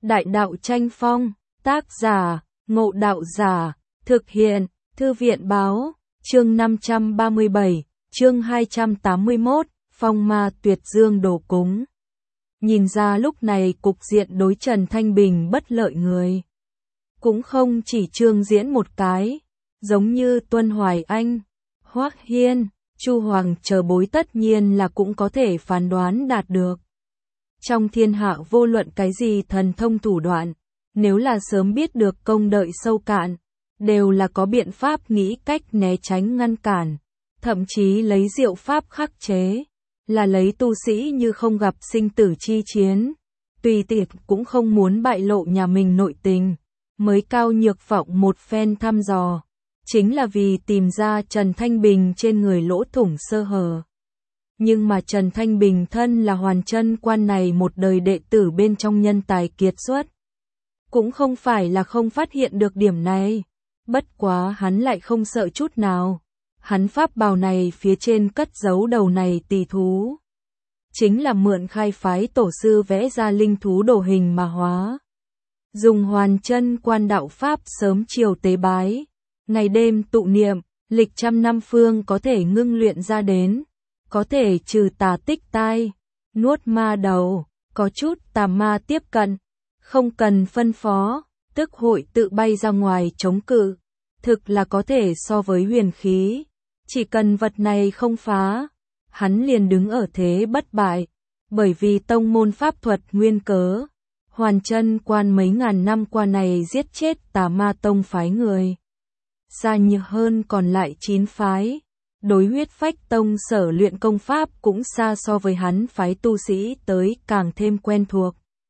Đại đạo tranh phong, tác giả, Ngộ Đạo Giả, thực hiện, Thư viện báo, chương 537, chương 281, phong ma tuyệt dương đổ cúng. Nhìn ra lúc này cục diện đối Trần Thanh Bình bất lợi người. Cũng không chỉ Trương Diễn một cái, giống như Tuân Hoài Anh, Hoắc Hiên, Chu Hoàng chờ bối tất nhiên là cũng có thể phán đoán đạt được. Trong thiên hạ vô luận cái gì thần thông thủ đoạn, nếu là sớm biết được công đợi sâu cạn, đều là có biện pháp nghĩ cách né tránh ngăn cản, thậm chí lấy diệu pháp khắc chế, là lấy tu sĩ như không gặp sinh tử chi chiến, tùy tiệc cũng không muốn bại lộ nhà mình nội tình, mới Cao Nhược Vọng một phen thăm dò, chính là vì tìm ra Trần Thanh Bình trên người lỗ thủng sơ hở. Nhưng mà Trần Thanh Bình thân là Hoàn Chân Quan này một đời đệ tử bên trong nhân tài kiệt xuất. Cũng không phải là không phát hiện được điểm này, bất quá hắn lại không sợ chút nào. Hắn pháp bào này phía trên cất giấu đầu này tỷ thú. Chính là mượn khai phái tổ sư vẽ ra linh thú đồ hình mà hóa. Dùng Hoàn Chân Quan đạo pháp sớm chiều tế bái, ngày đêm tụ niệm, lịch trăm năm phương có thể ngưng luyện ra đến. Có thể trừ tà tích tai, nuốt ma đầu, có chút tà ma tiếp cận, không cần phân phó, tức hội tự bay ra ngoài chống cự, thực là có thể so với huyền khí, chỉ cần vật này không phá, hắn liền đứng ở thế bất bại, bởi vì tông môn pháp thuật nguyên cớ, Hoàn Chân Quan mấy ngàn năm qua này giết chết tà ma tông phái người, xa nhiều hơn còn lại 9 phái. Đối Huyết Phách Tông sở luyện công pháp cũng xa so với hắn phái tu sĩ tới càng thêm quen thuộc.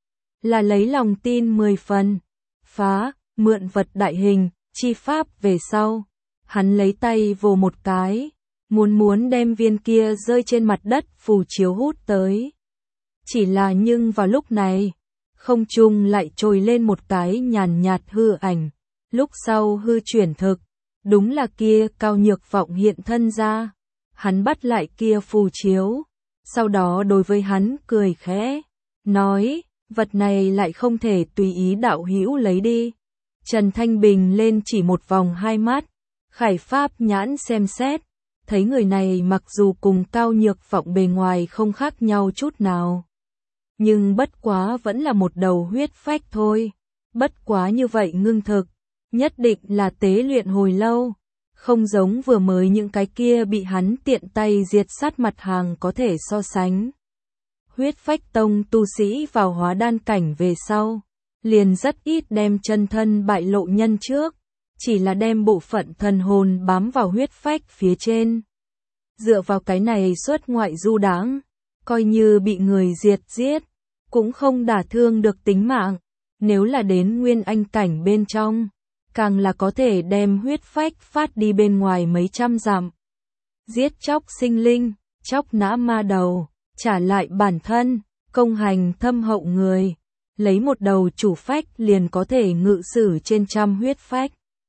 Là lấy lòng tin 10 phần, phá, mượn vật đại hình, chi pháp về sau. Hắn lấy tay vồ một cái, muốn đem viên kia rơi trên mặt đất phù chiếu hút tới. Chỉ là nhưng vào lúc này, không trung lại trồi lên một cái nhàn nhạt hư ảnh, lúc sau hư chuyển thực. Đúng là kia Cao Nhược Vọng hiện thân ra, hắn bắt lại kia phù chiếu, sau đó đối với hắn cười khẽ, nói, vật này lại không thể tùy ý đạo hữu lấy đi. Trần Thanh Bình lên chỉ một vòng hai mắt, khải pháp nhãn xem xét, thấy người này mặc dù cùng Cao Nhược Vọng bề ngoài không khác nhau chút nào. Nhưng bất quá vẫn là một đầu huyết phách thôi, bất quá như vậy ngưng thực. Nhất định là tế luyện hồi lâu, không giống vừa mới những cái kia bị hắn tiện tay diệt sát mặt hàng có thể so sánh. Huyết Phách Tông tu sĩ vào hóa đan cảnh về sau, liền rất ít đem chân thân bại lộ nhân trước, chỉ là đem bộ phận thần hồn bám vào huyết phách phía trên. Dựa vào cái này xuất ngoại du đãng, coi như bị người diệt giết, cũng không đả thương được tính mạng, nếu là đến nguyên anh cảnh bên trong. Càng là có thể đem huyết phách phát đi bên ngoài mấy trăm dặm. Giết chóc sinh linh, chóc nã ma đầu, trả lại bản thân, công hành thâm hậu người. Lấy một đầu chủ phách liền có thể ngự sử trên trăm huyết phách.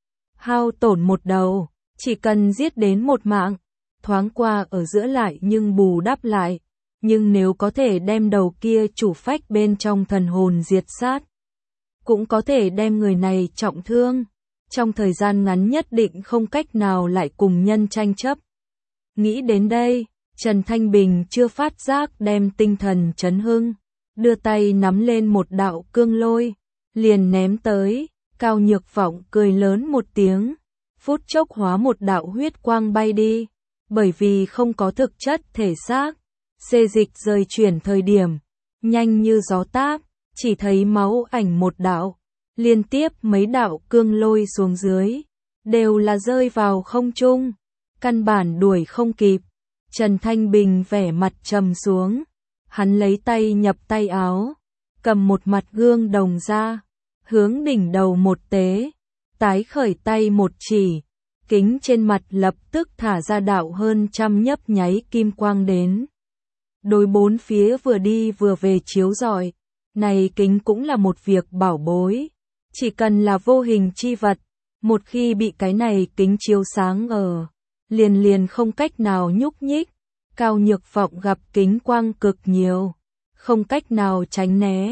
Hao tổn một đầu, chỉ cần giết đến một mạng, thoáng qua ở giữa lại nhưng bù đắp lại. Nhưng nếu có thể đem đầu kia chủ phách bên trong thần hồn diệt sát, cũng có thể đem người này trọng thương, trong thời gian ngắn nhất định không cách nào lại cùng nhân tranh chấp. Nghĩ đến đây, Trần Thanh Bình chưa phát giác đem tinh thần chấn hưng, đưa tay nắm lên một đạo cương lôi, liền ném tới, Cao Nhược Vọng cười lớn một tiếng, phút chốc hóa một đạo huyết quang bay đi, bởi vì không có thực chất thể xác, xê dịch rời chuyển thời điểm, nhanh như gió táp, chỉ thấy máu ảnh một đạo. Liên tiếp mấy đạo cương lôi xuống dưới, đều là rơi vào không trung, căn bản đuổi không kịp. Trần Thanh Bình vẻ mặt trầm xuống, hắn lấy tay nhập tay áo, cầm một mặt gương đồng ra, hướng đỉnh đầu một tế, tái khởi tay một chỉ, kính trên mặt lập tức thả ra đạo hơn trăm nhấp nháy kim quang đến. Đối bốn phía vừa đi vừa về chiếu rọi, này kính cũng là một việc bảo bối. Chỉ cần là vô hình chi vật, một khi bị cái này kính chiếu sáng ở, liền không cách nào nhúc nhích. Cao Nhược Vọng gặp kính quang cực nhiều, không cách nào tránh né,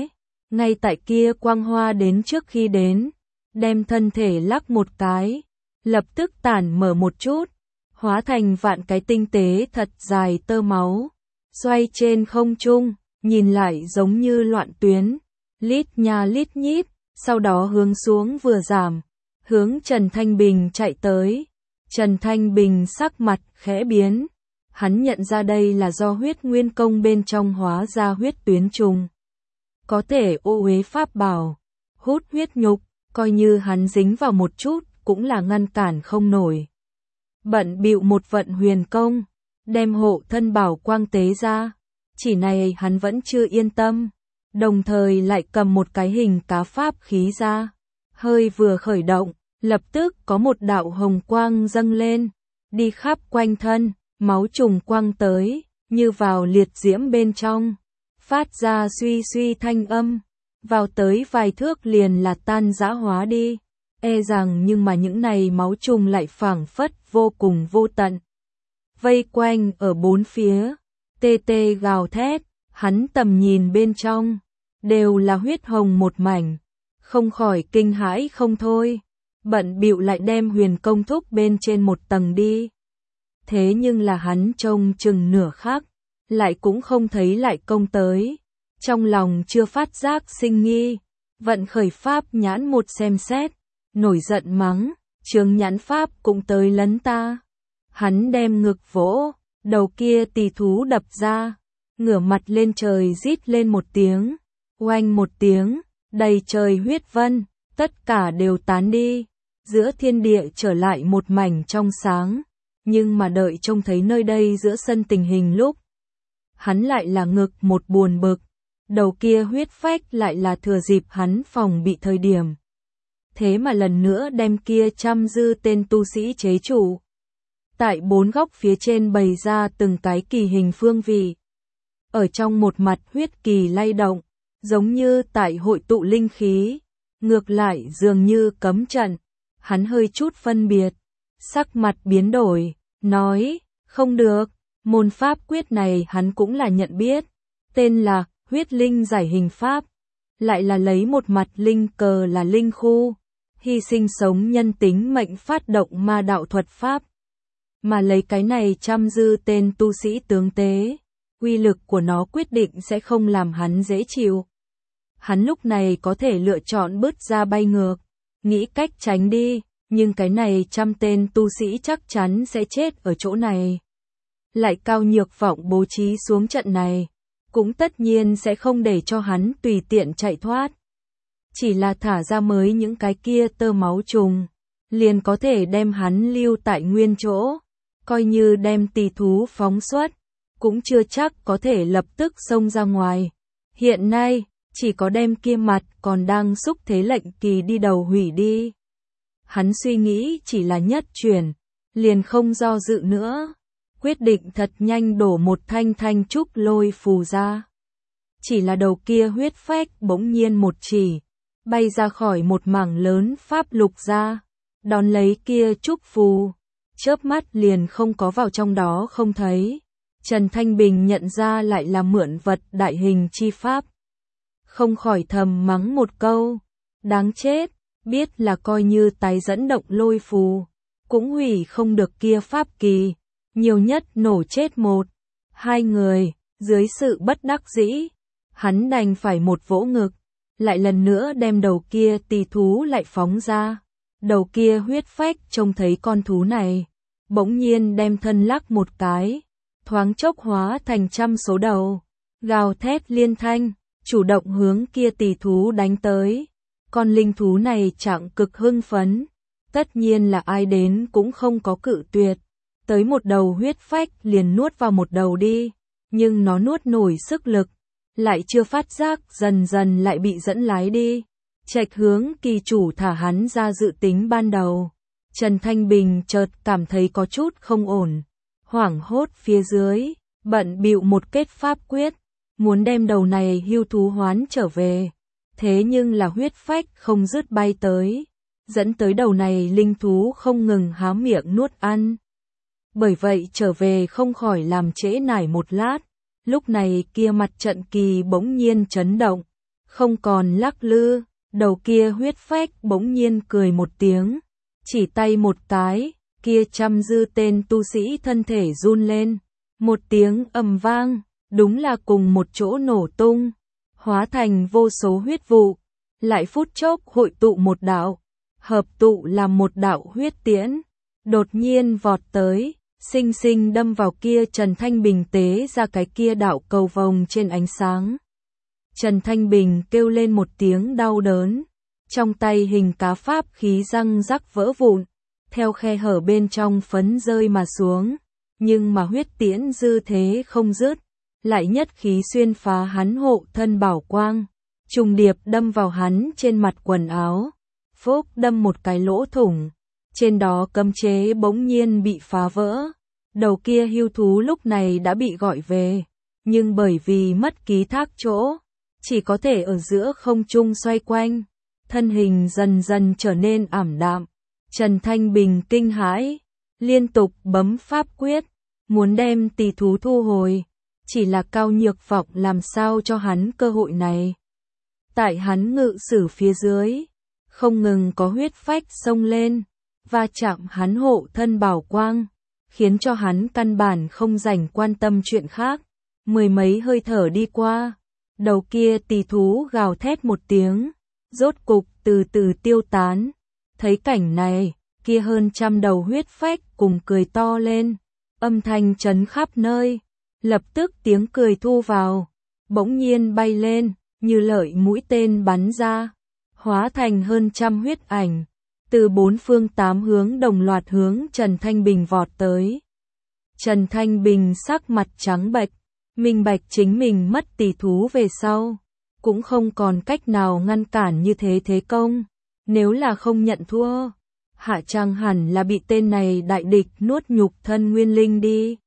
ngay tại kia quang hoa đến trước khi đến, đem thân thể lắc một cái, lập tức tản mở một chút, hóa thành vạn cái tinh tế thật dài tơ máu, xoay trên không trung, nhìn lại giống như loạn tuyến, lít nha lít nhít, sau đó hướng xuống vừa giảm, hướng Trần Thanh Bình chạy tới. Trần Thanh Bình sắc mặt khẽ biến, hắn nhận ra đây là do huyết nguyên công bên trong hóa ra huyết tuyến trùng. Có thể ô uế pháp bảo, hút huyết nhục, coi như hắn dính vào một chút cũng là ngăn cản không nổi. Bận bịu một vận huyền công, đem hộ thân bảo quang tế ra, chỉ này hắn vẫn chưa yên tâm, đồng thời lại cầm một cái hình cá pháp khí ra, hơi vừa khởi động, lập tức có một đạo hồng quang dâng lên, đi khắp quanh thân, máu trùng quang tới, như vào liệt diễm bên trong, phát ra suy suy thanh âm, vào tới vài thước liền là tan rã hóa đi, e rằng nhưng mà những này máu trùng lại phảng phất vô cùng vô tận. Vây quanh ở bốn phía, tê tê gào thét, hắn tầm nhìn bên trong, đều là huyết hồng một mảnh, không khỏi kinh hãi không thôi, bận bịu lại đem huyền công thúc bên trên một tầng đi. Thế nhưng là hắn trông chừng nửa khắc, lại cũng không thấy lại công tới, trong lòng chưa phát giác sinh nghi, vận khởi pháp nhãn một xem xét, nổi giận mắng, chướng nhãn pháp cũng tới lấn ta. Hắn đem ngực vỗ, đầu kia tỳ thú đập ra, ngửa mặt lên trời rít lên một tiếng, oanh một tiếng, đầy trời huyết vân, tất cả đều tán đi, giữa thiên địa trở lại một mảnh trong sáng, nhưng mà đợi trông thấy nơi đây giữa sân tình hình lúc, hắn lại là ngực một buồn bực, đầu kia huyết phách lại là thừa dịp hắn phòng bị thời điểm. Thế mà lần nữa đem kia trăm dư tên tu sĩ chế chủ. Tại bốn góc phía trên bày ra từng cái kỳ hình phương vị. Ở trong một mặt huyết kỳ lay động, giống như tại hội tụ linh khí, ngược lại dường như cấm trận. Hắn hơi chút phân biệt, sắc mặt biến đổi, nói, không được, môn pháp quyết này hắn cũng là nhận biết, tên là huyết linh giải hình pháp, lại là lấy một mặt linh cờ là linh khu, hy sinh sống nhân tính mệnh phát động ma đạo thuật pháp, mà lấy cái này trăm dư tên tu sĩ tướng tế, uy lực của nó quyết định sẽ không làm hắn dễ chịu. Hắn lúc này có thể lựa chọn bứt ra bay ngược, nghĩ cách tránh đi, nhưng cái này trăm tên tu sĩ chắc chắn sẽ chết ở chỗ này. Lại cao nhược vọng bố trí xuống trận này, cũng tất nhiên sẽ không để cho hắn tùy tiện chạy thoát. Chỉ là thả ra mới những cái kia tơ máu trùng, liền có thể đem hắn lưu tại nguyên chỗ, coi như đem tỳ thú phóng xuất, cũng chưa chắc có thể lập tức xông ra ngoài. Hiện nay, chỉ có đem kia mặt còn đang xúc thế lệnh kỳ đi đầu hủy đi. Hắn suy nghĩ chỉ là nhất chuyển, liền không do dự nữa, quyết định thật nhanh đổ một thanh thanh trúc lôi phù ra. Chỉ là đầu kia huyết phách bỗng nhiên một chỉ, bay ra khỏi một mảng lớn pháp lục ra, đón lấy kia trúc phù, chớp mắt liền không có vào trong đó không thấy. Trần Thanh Bình nhận ra lại là mượn vật đại hình chi pháp. Không khỏi thầm mắng một câu, đáng chết, biết là coi như tái dẫn động lôi phù, cũng hủy không được kia pháp kỳ, nhiều nhất nổ chết một, hai người, dưới sự bất đắc dĩ, hắn đành phải một vỗ ngực, lại lần nữa đem đầu kia tỳ thú lại phóng ra, đầu kia huyết phách trông thấy con thú này, bỗng nhiên đem thân lắc một cái, thoáng chốc hóa thành trăm số đầu, gào thét liên thanh, chủ động hướng kia tỳ thú đánh tới. Con linh thú này trạng cực hưng phấn, tất nhiên là ai đến cũng không có cự tuyệt, tới một đầu huyết phách liền nuốt vào một đầu đi, nhưng nó nuốt nổi sức lực, lại chưa phát giác dần dần lại bị dẫn lái đi, chệch hướng kỳ chủ thả hắn ra dự tính ban đầu. Trần Thanh Bình chợt cảm thấy có chút không ổn, hoảng hốt phía dưới, bận bịu một kết pháp quyết, muốn đem đầu này hưu thú hoán trở về. Thế nhưng là huyết phách không dứt bay tới, dẫn tới đầu này linh thú không ngừng há miệng nuốt ăn. Bởi vậy trở về không khỏi làm trễ nải một lát, lúc này kia mặt trận kỳ bỗng nhiên chấn động, không còn lắc lư, đầu kia huyết phách bỗng nhiên cười một tiếng, chỉ tay một cái, kia trăm dư tên tu sĩ thân thể run lên, một tiếng ầm vang, đúng là cùng một chỗ nổ tung, hóa thành vô số huyết vụ, lại phút chốc hội tụ một đạo, hợp tụ làm một đạo huyết tiễn, đột nhiên vọt tới, sinh sinh đâm vào kia Trần Thanh Bình tế ra cái kia đạo cầu vồng trên ánh sáng. Trần Thanh Bình kêu lên một tiếng đau đớn, trong tay hình cá pháp khí răng rắc vỡ vụn, theo khe hở bên trong phấn rơi mà xuống, nhưng mà huyết tiễn dư thế không dứt, lại nhất khí xuyên phá hắn hộ thân bảo quang, trùng điệp đâm vào hắn trên mặt quần áo, phốc đâm một cái lỗ thủng, trên đó cấm chế bỗng nhiên bị phá vỡ, đầu kia hưu thú lúc này đã bị gọi về, nhưng bởi vì mất ký thác chỗ, chỉ có thể ở giữa không trung xoay quanh, thân hình dần dần trở nên ảm đạm. Trần Thanh Bình kinh hãi, liên tục bấm pháp quyết, muốn đem tỷ thú thu hồi, chỉ là Cao Nhược Vọng làm sao cho hắn cơ hội này. Tại hắn ngự sử phía dưới, không ngừng có huyết phách xông lên, va chạm hắn hộ thân bảo quang, khiến cho hắn căn bản không rảnh quan tâm chuyện khác. Mười mấy hơi thở đi qua, đầu kia tỷ thú gào thét một tiếng, rốt cục từ từ tiêu tán. Thấy cảnh này, kia hơn trăm đầu huyết phách cùng cười to lên, âm thanh chấn khắp nơi, lập tức tiếng cười thu vào, bỗng nhiên bay lên, như lợi mũi tên bắn ra, hóa thành hơn trăm huyết ảnh, từ bốn phương tám hướng đồng loạt hướng Trần Thanh Bình vọt tới. Trần Thanh Bình sắc mặt trắng bệch, minh bạch chính mình mất tỷ thú về sau, cũng không còn cách nào ngăn cản như thế công. Nếu là không nhận thua, hạ trang hẳn là bị tên này đại địch nuốt nhục thân nguyên linh đi.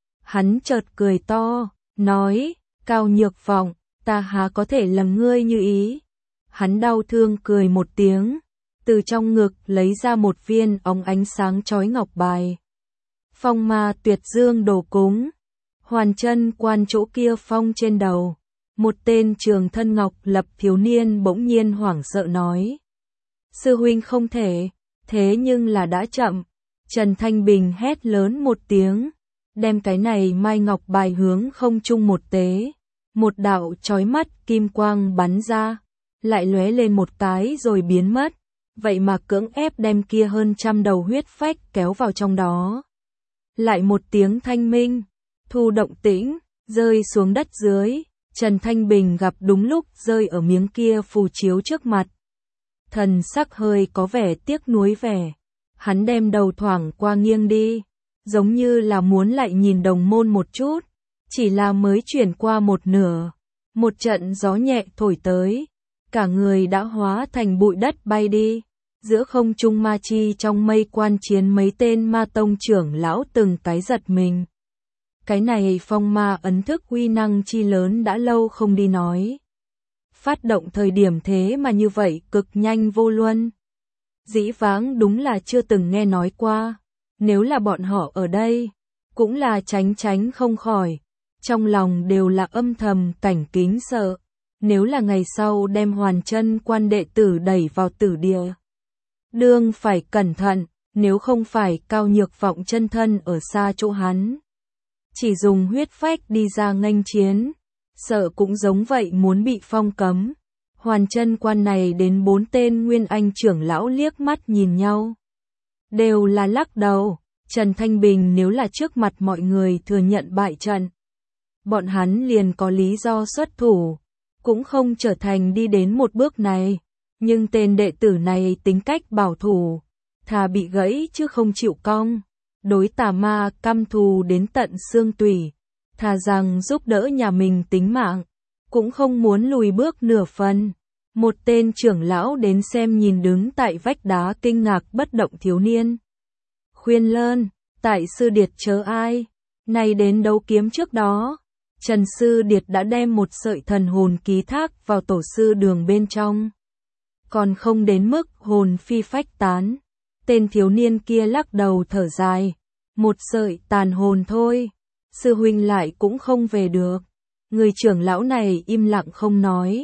Hắn chợt cười to, nói, Cao Nhược Vọng, ta há có thể lầm ngươi như ý. Hắn đau thương cười một tiếng, từ trong ngực lấy ra một viên óng ánh sáng chói ngọc bài. Phong Ma Tuyệt Dương đồ cúng, Hoàn Chân Quan chỗ kia phong trên đầu. Một tên trường thân ngọc lập thiếu niên bỗng nhiên hoảng sợ nói. Sư huynh không thể, thế nhưng là đã chậm. Trần Thanh Bình hét lớn một tiếng, đem cái này mai ngọc bài hướng không trung một tế. Một đạo chói mắt kim quang bắn ra, lại lóe lên một cái rồi biến mất. Vậy mà cưỡng ép đem kia hơn trăm đầu huyết phách kéo vào trong đó. Lại một tiếng thanh minh, thu động tĩnh, rơi xuống đất dưới. Trần Thanh Bình gặp đúng lúc rơi ở miếng kia phù chiếu trước mặt. Thần sắc hơi có vẻ tiếc nuối vẻ. Hắn đem đầu thoảng qua nghiêng đi, giống như là muốn lại nhìn đồng môn một chút. Chỉ là mới chuyển qua một nửa, một trận gió nhẹ thổi tới, cả người đã hóa thành bụi đất bay đi. Giữa không trung ma chi trong mây quan chiến mấy tên ma tông trưởng lão từng cái giật mình. Cái này phong ma ấn thức uy năng chi lớn đã lâu không đi nói. Phát động thời điểm thế mà như vậy cực nhanh vô luân. Dĩ vãng đúng là chưa từng nghe nói qua. Nếu là bọn họ ở đây, cũng là tránh không khỏi. Trong lòng đều là âm thầm cảnh kính sợ. Nếu là ngày sau đem Hoàn Chân Quan đệ tử đẩy vào tử địa, đương phải cẩn thận, nếu không phải Cao Nhược Vọng chân thân ở xa chỗ hắn. Chỉ dùng huyết phách đi ra nghênh chiến, sợ cũng giống vậy muốn bị phong cấm. Hoàn Chân Quan này đến 4 tên nguyên anh trưởng lão liếc mắt nhìn nhau, đều là lắc đầu. Trần Thanh Bình nếu là trước mặt mọi người thừa nhận bại trận, bọn hắn liền có lý do xuất thủ, cũng không trở thành đi đến một bước này. Nhưng tên đệ tử này tính cách bảo thủ, thà bị gãy chứ không chịu cong. Đối tà ma căm thù đến tận xương tủy, thà rằng giúp đỡ nhà mình tính mạng, cũng không muốn lùi bước nửa phần. Một tên trưởng lão đến xem nhìn đứng tại vách đá kinh ngạc bất động thiếu niên. Khuyên lơn, tại sư điệt chớ ai, này đến đấu kiếm trước đó, Trần sư điệt đã đem một sợi thần hồn ký thác vào tổ sư đường bên trong. Còn không đến mức hồn phi phách tán. Tên thiếu niên kia lắc đầu thở dài. Một sợi tàn hồn thôi. Sư huynh lại cũng không về được. Người trưởng lão này im lặng không nói.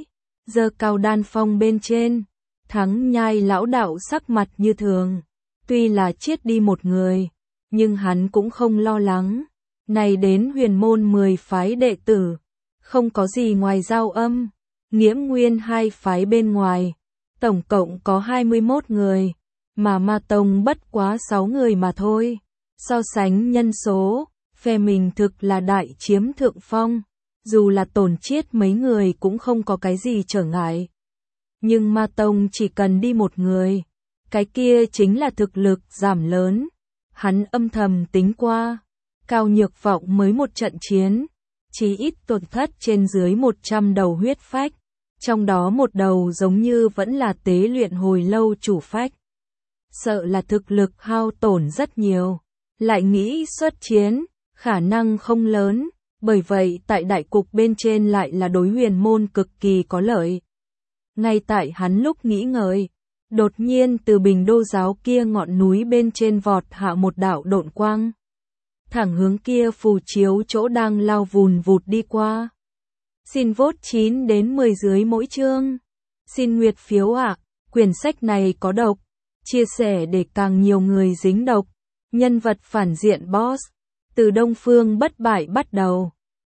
giơ cao đan phong bên trên. Thắng Nhai lão đạo sắc mặt như thường, tuy là chết đi một người, nhưng hắn cũng không lo lắng. Này đến huyền môn 10 phái đệ tử, không có gì ngoài Giao Âm, Nghiễm Nguyên hai phái bên ngoài, tổng cộng có 21 người, mà Ma Tông bất quá 6 người mà thôi. So sánh nhân số, phe mình thực là đại chiếm thượng phong, dù là tổn chết mấy người cũng không có cái gì trở ngại. Nhưng Ma Tông chỉ cần đi một người, cái kia chính là thực lực giảm lớn. Hắn âm thầm tính qua, Cao Nhược Vọng mới một trận chiến, chỉ ít tổn thất trên dưới 100 đầu huyết phách, trong đó một đầu giống như vẫn là tế luyện hồi lâu chủ phách. Sợ là thực lực hao tổn rất nhiều, lại nghĩ xuất chiến, khả năng không lớn, bởi vậy tại đại cục bên trên lại là đối huyền môn cực kỳ có lợi. Ngay tại hắn lúc nghĩ ngợi, đột nhiên từ Bình Đô giáo kia ngọn núi bên trên vọt hạ một đạo độn quang, thẳng hướng kia phù chiếu chỗ đang lao vùn vụt đi qua. Xin vote 9 đến 10 dưới mỗi chương. Xin nguyệt phiếu ạ, quyển sách này có độc, chia sẻ để càng nhiều người dính độc. Nhân vật phản diện boss, từ Đông Phương bất bại bắt đầu.